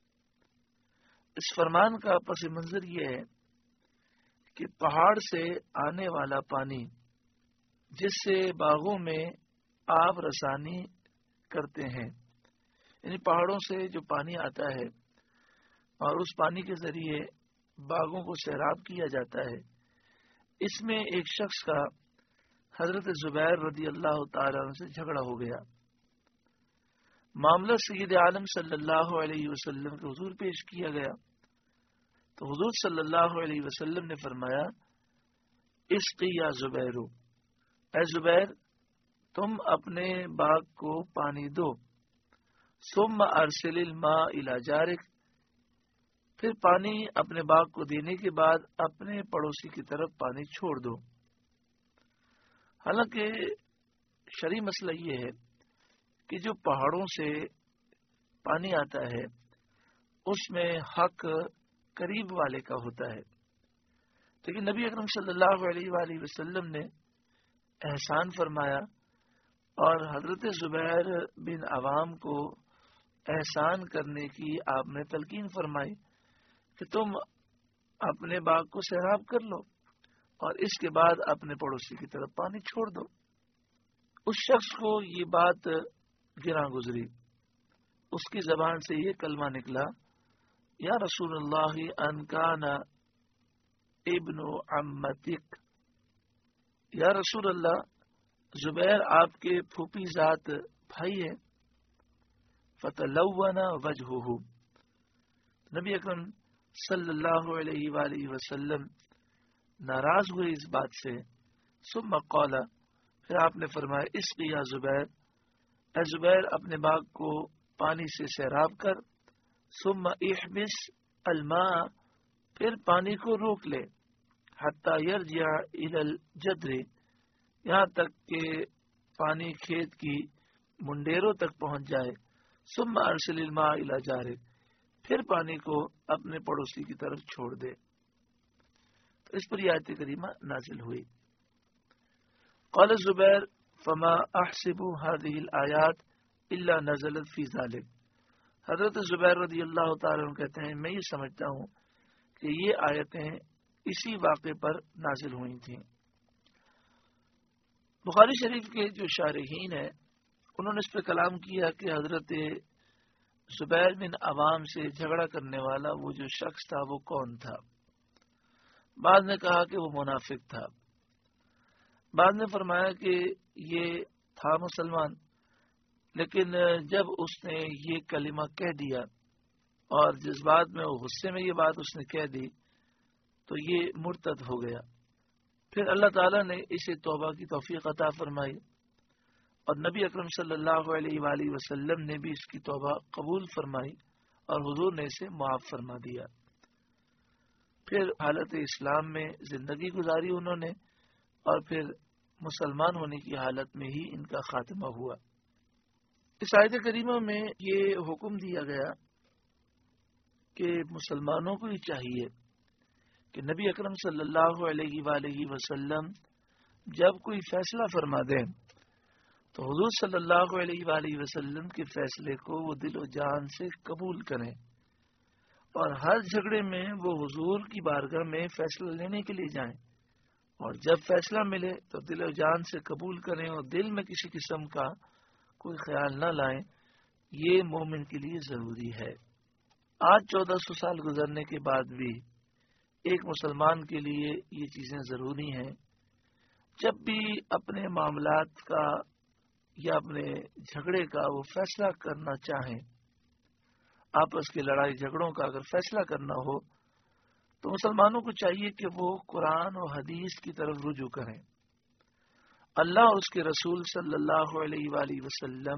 اس فرمان کا پس منظر یہ ہے کہ پہاڑ سے آنے والا پانی جس سے باغوں میں آب رسانی کرتے ہیں، یعنی پہاڑوں سے جو پانی آتا ہے اور اس پانی کے ذریعے باغوں کو سیراب کیا جاتا ہے، اس میں ایک شخص کا حضرت زبیر رضی اللہ تعالی عنہ سے جھگڑا ہو گیا. معاملہ سید عالم صلی اللہ علیہ وسلم کے حضور پیش کیا گیا تو حضور صلی اللہ علیہ وسلم نے فرمایا اسقی یا زبیر، اے زبیر تم اپنے باغ کو پانی دو. ثم ارسل الماء الى جارک، پھر پانی اپنے باغ کو دینے کے بعد اپنے پڑوسی کی طرف پانی چھوڑ دو. حالانکہ شرعی مسئلہ یہ ہے کہ جو پہاڑوں سے پانی آتا ہے اس میں حق قریب والے کا ہوتا ہے، لیکن نبی اکرم صلی اللہ علیہ وآلہ وسلم نے احسان فرمایا اور حضرت زبیر بن عوام کو احسان کرنے کی آپ نے تلقین فرمائی کہ تم اپنے باغ کو سیراب کر لو اور اس کے بعد اپنے پڑوسی کی طرف پانی چھوڑ دو. اس شخص کو یہ بات گراں گزری، اس کی زبان سے یہ کلمہ نکلا یا رسول اللہ ان کان ابن عمتک، یا رسول اللہ زبیر آپ کے پھوپھی ذات بھائی ہے. فتلون وجہہ، نبی اکرم صلی اللہ علیہ وآلہ وسلم ناراض ہوئے اس بات سے. ثم قال، پھر آپ نے فرمایا اسقی یا زبیر، اے زبیر اپنے باغ کو پانی سے سیراب کر. ثم احبس الماء، پھر پانی کو روک لے. حتی یرجع الی الجدر، یہاں تک کہ پانی کھیت کی منڈیروں تک پہنچ جائے. ثم ارسل الماء الی جارک، پھر پانی کو اپنے پڑوسی کی طرف چھوڑ دے. تو اس پر یہ آیت کریمہ نازل ہوئی. قال الزبیر فما احسب هذه الآیات الا نزلت فی ذلک. حضرت زبیر رضی اللہ تعالیٰ عنہ کہتے ہیں میں یہ سمجھتا ہوں کہ یہ آیتیں اسی واقعے پر نازل ہوئی تھیں. بخاری شریف کے جو شارحین ہیں انہوں نے اس پہ کلام کیا کہ حضرت زبیر بن عوام سے جھگڑا کرنے والا وہ جو شخص تھا وہ کون تھا. بعض نے کہا کہ وہ منافق تھا، بعض نے فرمایا کہ یہ تھا مسلمان، لیکن جب اس نے یہ کلمہ کہہ دیا اور جذبات میں وہ غصے میں یہ بات اس نے کہہ دی تو یہ مرتد ہو گیا. پھر اللہ تعالیٰ نے اسے توبہ کی توفیق عطا فرمائی اور نبی اکرم صلی اللہ علیہ وآلہ وسلم نے بھی اس کی توبہ قبول فرمائی اور حضور نے اسے معاف فرما دیا. پھر حالت اسلام میں زندگی گزاری انہوں نے اور پھر مسلمان ہونے کی حالت میں ہی ان کا خاتمہ ہوا. اس آیت کریمہ میں یہ حکم دیا گیا کہ مسلمانوں کو یہ چاہیے کہ نبی اکرم صلی اللہ علیہ وآلہ وسلم جب کوئی فیصلہ فرما دیں تو حضور صلی اللہ علیہ وآلہ وسلم کے فیصلے کو وہ دل و جان سے قبول کریں اور ہر جھگڑے میں وہ حضور کی بارگاہ میں فیصلہ لینے کے لیے جائیں اور جب فیصلہ ملے تو دل و جان سے قبول کریں اور دل میں کسی قسم کا کوئی خیال نہ لائیں. یہ مومن کے لیے ضروری ہے. آج چودہ سو سال گزرنے کے بعد بھی ایک مسلمان کے لیے یہ چیزیں ضروری ہیں. جب بھی اپنے معاملات کا یا اپنے جھگڑے کا وہ فیصلہ کرنا چاہیں، آپس کی لڑائی جھگڑوں کا اگر فیصلہ کرنا ہو تو مسلمانوں کو چاہیے کہ وہ قرآن و حدیث کی طرف رجوع کریں. اللہ اور اس کے رسول صلی اللہ علیہ وآلہ وسلم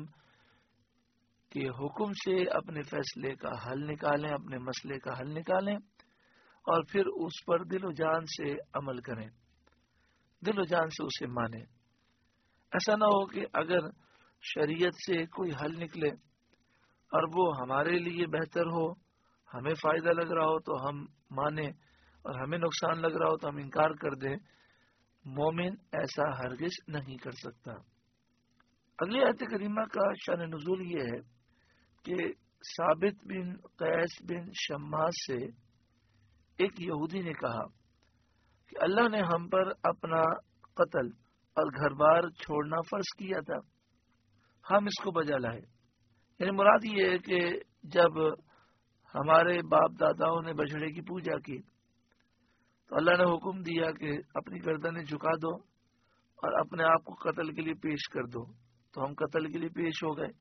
کے حکم سے اپنے فیصلے کا حل نکالیں، اپنے مسئلے کا حل نکالیں اور پھر اس پر دل و جان سے عمل کریں، دل و جان سے اسے مانیں. ایسا نہ ہو کہ اگر شریعت سے کوئی حل نکلے اور وہ ہمارے لیے بہتر ہو، ہمیں فائدہ لگ رہا ہو تو ہم مانیں اور ہمیں نقصان لگ رہا ہو تو ہم انکار کر دیں. مومن ایسا ہرگز نہیں کر سکتا. اگلی آیت کریمہ کا شان نزول یہ ہے کہ ثابت بن قیس بن شماس سے ایک یہودی نے کہا کہ اللہ نے ہم پر اپنا قتل اور گھر بار چھوڑنا فرض کیا تھا، ہم اس کو بجا لائے. یعنی مراد یہ ہے کہ جب ہمارے باپ داداؤں نے بچڑے کی پوجا کی تو اللہ نے حکم دیا کہ اپنی گردنیں جھکا دو اور اپنے آپ کو قتل کے لیے پیش کر دو، تو ہم قتل کے لیے پیش ہو گئے.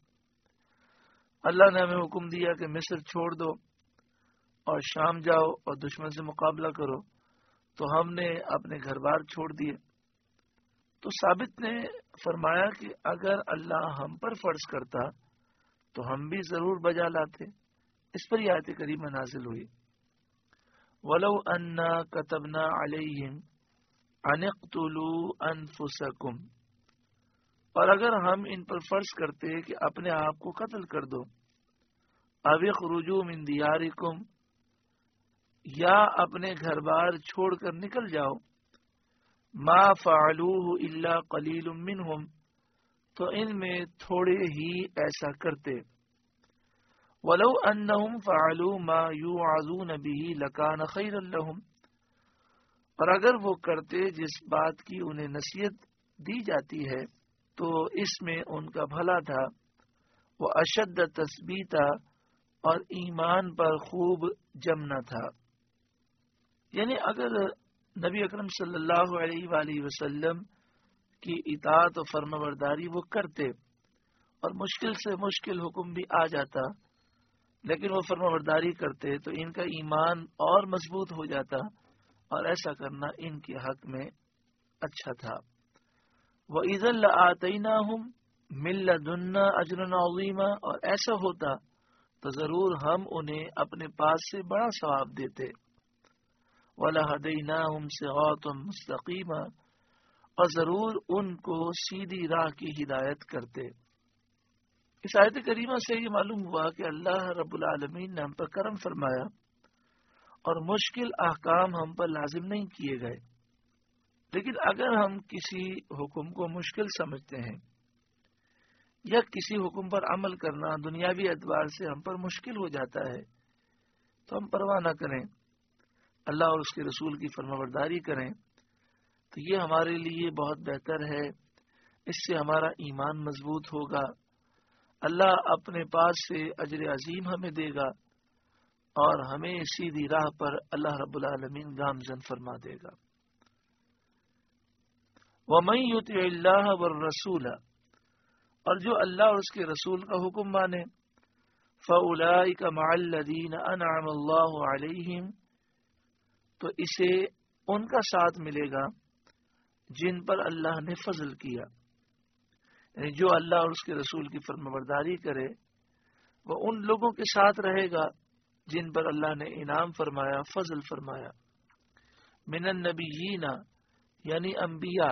اللہ نے ہمیں حکم دیا کہ مصر چھوڑ دو اور شام جاؤ اور دشمن سے مقابلہ کرو، تو ہم نے اپنے گھر بار چھوڑ دیے. تو ثابت نے فرمایا کہ اگر اللہ ہم پر فرض کرتا تو ہم بھی ضرور بجا لاتے. اس پر یہ آیت کریمہ نازل ہوئی وَلَوْ أَنَّا كَتَبْنَا عَلَيْهِمْ أَنِ اقْتُلُوا أَنفُسَكُمْ، اور اگر ہم ان پر فرض کرتے کہ اپنے آپ کو قتل کر دو، أَوْ اخْرُجُوا مِنْ دِيَارِكُمْ، یا اپنے گھر بار چھوڑ کر نکل جاؤ، مَا فَعَلُوهُ إِلَّا قَلِيلٌ مِّنْهُمْ، تو ان میں تھوڑے ہی ایسا کرتے. وَلَوْ أَنَّهُمْ فَعَلُوا مَا يُوعَظُونَ بِهِ لَكَانَ خَيْرًا لَهُمْ، اور اگر وہ کرتے جس بات کی انہیں نصیحت دی جاتی ہے تو اس میں ان کا بھلا تھا. وَأَشَدَّ تَثْبِيتًا، اور ایمان پر خوب جمنا تھا. یعنی اگر نبی اکرم صلی اللہ علیہ وآلہ وسلم کی اطاعت و فرمانبرداری وہ کرتے اور مشکل سے مشکل حکم بھی آ جاتا لیکن وہ فرمانبرداری کرتے تو ان کا ایمان اور مضبوط ہو جاتا اور ایسا کرنا ان کے حق میں اچھا تھا۔ وَإِذًا لَآتَيْنَاهُمْ مِن لَّدُنَّا أَجْرًا عَظِيمًا، اور ایسا ہوتا تو ضرور ہم انہیں اپنے پاس سے بڑا ثواب دیتے۔ وَلَهَدَيْنَاهُمْ صِرَاطًا مُسْتَقِيمًا، اور ضرور ان کو سیدھی راہ کی ہدایت کرتے۔ اس آیت کریمہ سے یہ معلوم ہوا کہ اللہ رب العالمین نے ہم پر کرم فرمایا اور مشکل احکام ہم پر لازم نہیں کیے گئے، لیکن اگر ہم کسی حکم کو مشکل سمجھتے ہیں یا کسی حکم پر عمل کرنا دنیاوی اعتبار سے ہم پر مشکل ہو جاتا ہے تو ہم پرواہ نہ کریں، اللہ اور اس کے رسول کی فرمانبرداری کریں، تو یہ ہمارے لیے بہت بہتر ہے۔ اس سے ہمارا ایمان مضبوط ہوگا، اللہ اپنے پاس سے اجر عظیم ہمیں دے گا اور ہمیں سیدھی راہ پر اللہ رب العالمین گامزن فرما دے گا۔ وَمَن يُطِعِ اللَّهَ وَالرَّسُولَ، اور جو اللہ اور اس کے رسول کا حکم مانے، فَأُولَئِكَ مَعَ الَّذِينَ أَنْعَمَ اللَّهُ عَلَيْهِمْ، تو اسے ان کا ساتھ ملے گا جن پر اللہ نے فضل کیا، یعنی جو اللہ اور اس کے رسول کی فرمانبرداری کرے وہ ان لوگوں کے ساتھ رہے گا جن پر اللہ نے انعام فرمایا، فضل فرمایا۔ من النبیین، یعنی انبیاء،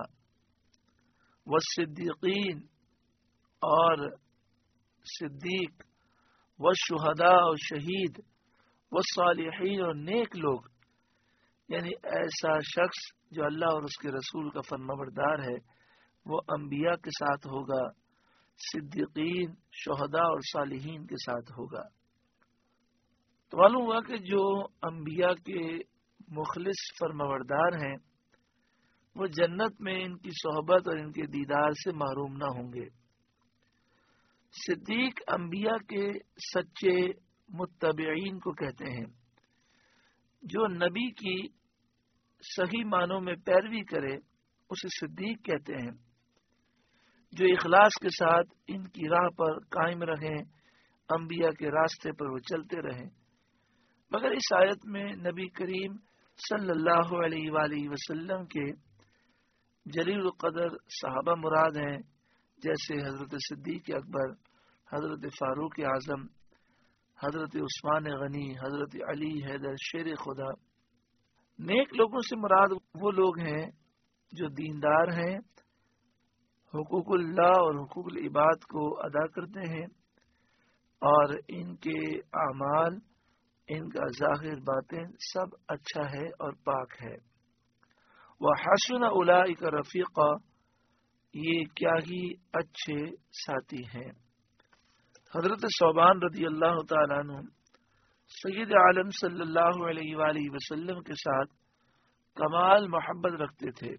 والصدیقین، اور صدیق، والشہداء، اور شہید، والصالحین، اور نیک لوگ، یعنی ایسا شخص جو اللہ اور اس کے رسول کا فرمانبردار ہے وہ انبیاء کے ساتھ ہوگا، صدیقین، شہداء اور صالحین کے ساتھ ہوگا۔ تو معلوم ہوا کہ جو انبیاء کے مخلص فرمانبردار ہیں وہ جنت میں ان کی صحبت اور ان کے دیدار سے محروم نہ ہوں گے۔ صدیق انبیاء کے سچے متبعین کو کہتے ہیں، جو نبی کی صحیح معنوں میں پیروی کرے اسے صدیق کہتے ہیں، جو اخلاص کے ساتھ ان کی راہ پر قائم رہیں، انبیاء کے راستے پر وہ چلتے رہیں۔ مگر اس آیت میں نبی کریم صلی اللہ علیہ وآلہ وسلم کے جلیل القدر صحابہ مراد ہیں، جیسے حضرت صدیق اکبر، حضرت فاروق اعظم، حضرت عثمان غنی، حضرت علی حیدر شیر خدا۔ نیک لوگوں سے مراد وہ لوگ ہیں جو دیندار ہیں، حقوق اللہ اور حقوق العباد کو ادا کرتے ہیں اور ان کے اعمال، ان کا ظاہر باطن سب اچھا ہے اور پاک ہے۔ وَحَسُنَ أُولَئِكَ رَفِيقًا، یہ کیا ہی اچھے ساتھی ہیں۔ حضرت ثوبان رضی اللہ تعالیٰ عنہ سید عالم صلی اللہ علیہ وآلہ وسلم کے ساتھ کمال محبت رکھتے تھے،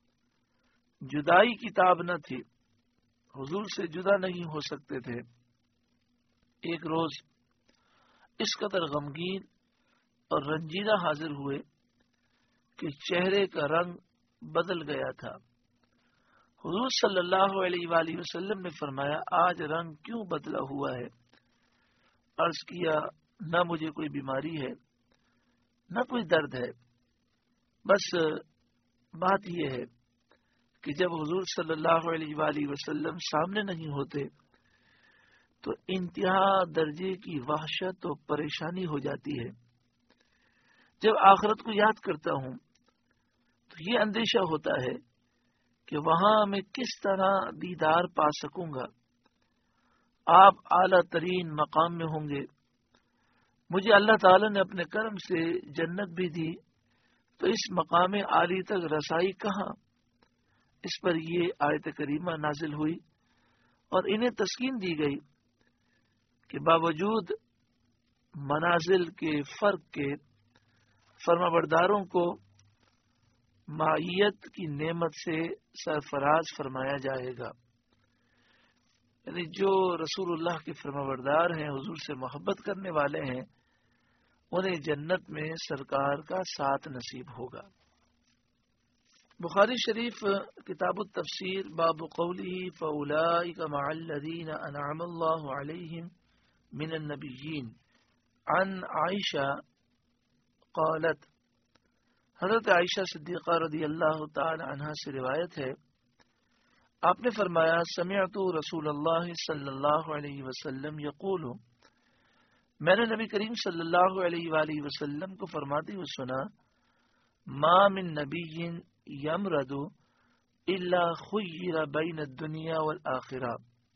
جدائی کی تاب نہ تھی، حضور سے جدا نہیں ہو سکتے تھے۔ ایک روز اس قدر غمگین اور رنجیدہ حاضر ہوئے کہ چہرے کا رنگ بدل گیا تھا۔ حضور صلی اللہ علیہ وآلہ وسلم نے فرمایا، آج رنگ کیوں بدلا ہوا ہے؟ عرض کیا، نہ مجھے کوئی بیماری ہے نہ کوئی درد ہے، بس بات یہ ہے کہ جب حضور صلی اللہ علیہ وآلہ وسلم سامنے نہیں ہوتے تو انتہا درجے کی وحشت و پریشانی ہو جاتی ہے۔ جب آخرت کو یاد کرتا ہوں تو یہ اندیشہ ہوتا ہے کہ وہاں میں کس طرح دیدار پا سکوں گا۔ آپ اعلیٰ ترین مقام میں ہوں گے، مجھے اللہ تعالی نے اپنے کرم سے جنت بھی دی، تو اس مقام عالی تک رسائی کہاں؟ اس پر یہ آیت کریمہ نازل ہوئی اور انہیں تسکین دی گئی کہ باوجود منازل کے فرق کے فرمانبرداروں کو معیت کی نعمت سے سرفراز فرمایا جائے گا، یعنی جو رسول اللہ کے فرمانبردار ہیں، حضور سے محبت کرنے والے ہیں، انہیں جنت میں سرکار کا ساتھ نصیب ہوگا۔ بخاری شریف کتاب التفسیر باب قوله فاولئک مع الذین انعم اللہ علیہم من النبیین عن عائشہ قالت، حضرت عائشہ صدیقہ رضی اللہ تعالی عنہا سے روایت ہے، آپ نے فرمایا سمعت رسول اللہ صلی اللہ علیہ وسلم یقول، میں نے نبی کریم صلی اللہ علیہ وآلہ وسلم کو فرماتے ہوئے سنا، ما من نبی یمرض الا خیر بین الدنیا والآخرہ،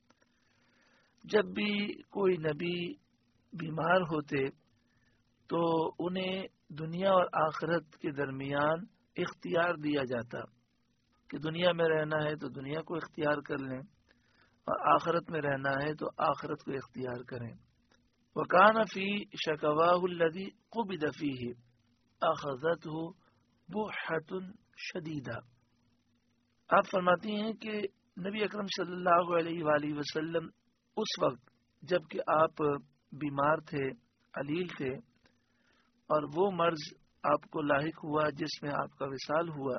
جب بھی کوئی نبی بیمار ہوتے تو انہیں دنیا اور آخرت کے درمیان اختیار دیا جاتا کہ دنیا میں رہنا ہے تو دنیا کو اختیار کر لیں اور آخرت میں رہنا ہے تو آخرت کو اختیار کریں۔ وَكَانَ فِي شَكَوَاهُ الَّذِي قُبِضَ فِيهِ أَخَذَتْهُ بُحَّةٌ شَدِيدَةٌ، آپ فرماتی ہیں کہ نبی اکرم صلی اللہ علیہ وآلہ وسلم اس وقت جب کہ آپ بیمار تھے، علیل تھے، اور وہ مرض آپ کو لاحق ہوا جس میں آپ کا وصال ہوا،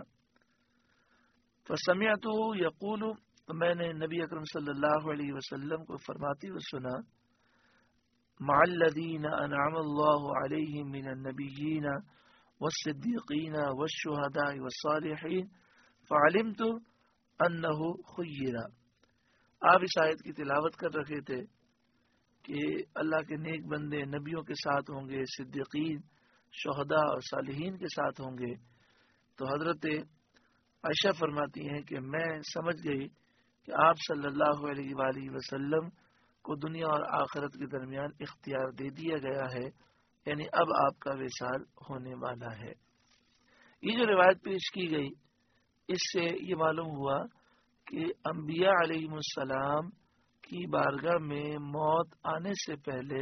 فَسَمِعْتُهُ يَقُولُ، تو میں نے نبی اکرم صلی اللہ علیہ وسلم کو فرماتے ہوئے سنا، مع الذین انعم اللہ علیہم من النبیین والصدیقین والشہداء والصالحین فعلمت انہ خیر۔ آپ اس آیت کی تلاوت کر رکھے تھے کہ اللہ کے نیک بندے نبیوں کے ساتھ ہوں گے، صدیقین، شہداء اور صالحین کے ساتھ ہوں گے، تو حضرت عائشہ فرماتی ہیں کہ میں سمجھ گئی کہ آپ صلی اللہ علیہ وآلہ وسلم کو دنیا اور آخرت کے درمیان اختیار دے دیا گیا ہے، یعنی اب آپ کا وصال ہونے والا ہے۔ یہ جو روایت پیش کی گئی اس سے یہ معلوم ہوا کہ انبیاء علیہ السلام کی بارگاہ میں موت آنے سے پہلے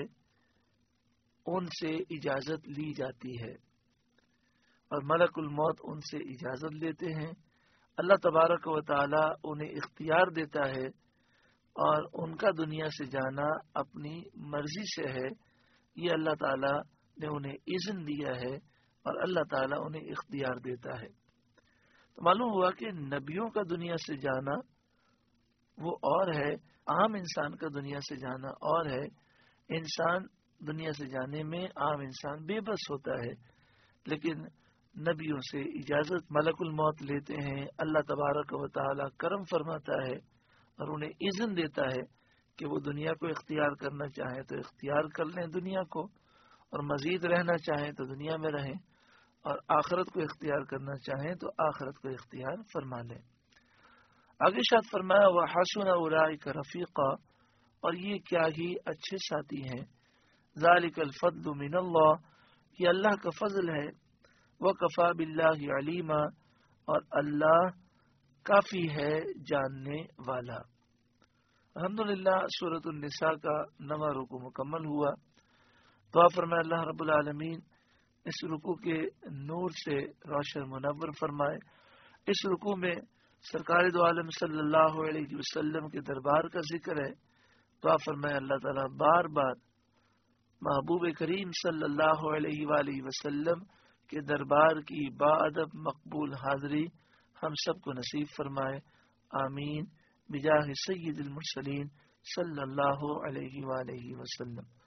ان سے اجازت لی جاتی ہے اور ملک الموت ان سے اجازت لیتے ہیں، اللہ تبارک و تعالی انہیں اختیار دیتا ہے اور ان کا دنیا سے جانا اپنی مرضی سے ہے، یہ اللہ تعالی نے انہیں اذن دیا ہے اور اللہ تعالی انہیں اختیار دیتا ہے۔ تو معلوم ہوا کہ نبیوں کا دنیا سے جانا وہ اور ہے، عام انسان کا دنیا سے جانا اور ہے۔ انسان دنیا سے جانے میں عام انسان بے بس ہوتا ہے، لیکن نبیوں سے اجازت ملک الموت لیتے ہیں، اللہ تبارک و تعالی کرم فرماتا ہے اور انہیں اذن دیتا ہے کہ وہ دنیا کو اختیار کرنا چاہیں تو اختیار کر لیں دنیا کو، اور مزید رہنا چاہیں تو دنیا میں رہیں، اور آخرت کو اختیار کرنا چاہیں تو آخرت کو اختیار فرما لیں۔ آگے شاد فرمایا وَحَسُنَ أُولَئِكَ رَفِيقًا، اور یہ کیا ہی اچھے ساتھی ہیں، ذَلِكَ الْفَضْلُ مِنَ اللَّهِ، یہ اللہ کا فضل ہے، وَكَفَى بِاللَّهِ عَلِيمًا، اور اللہ کافی ہے جاننے والا۔ الحمدللہ سورۃ النساء کا نواں رکوع مکمل ہوا۔ دعا فرمائے اللہ رب العالمین اس رکوع کے نور سے روشن منور فرمائے۔ اس رکوع میں سرکار دو عالم صلی اللہ علیہ وسلم کے دربار کا ذکر ہے۔ دعا فرمائے اللہ تعالیٰ بار بار محبوب کریم صلی اللہ علیہ وآلہ وسلم کے دربار کی باادب مقبول حاضری ہم سب کو نصیب فرمائے، آمین، بجاہ سید المرسلین صلی اللہ علیہ وآلہ وسلم۔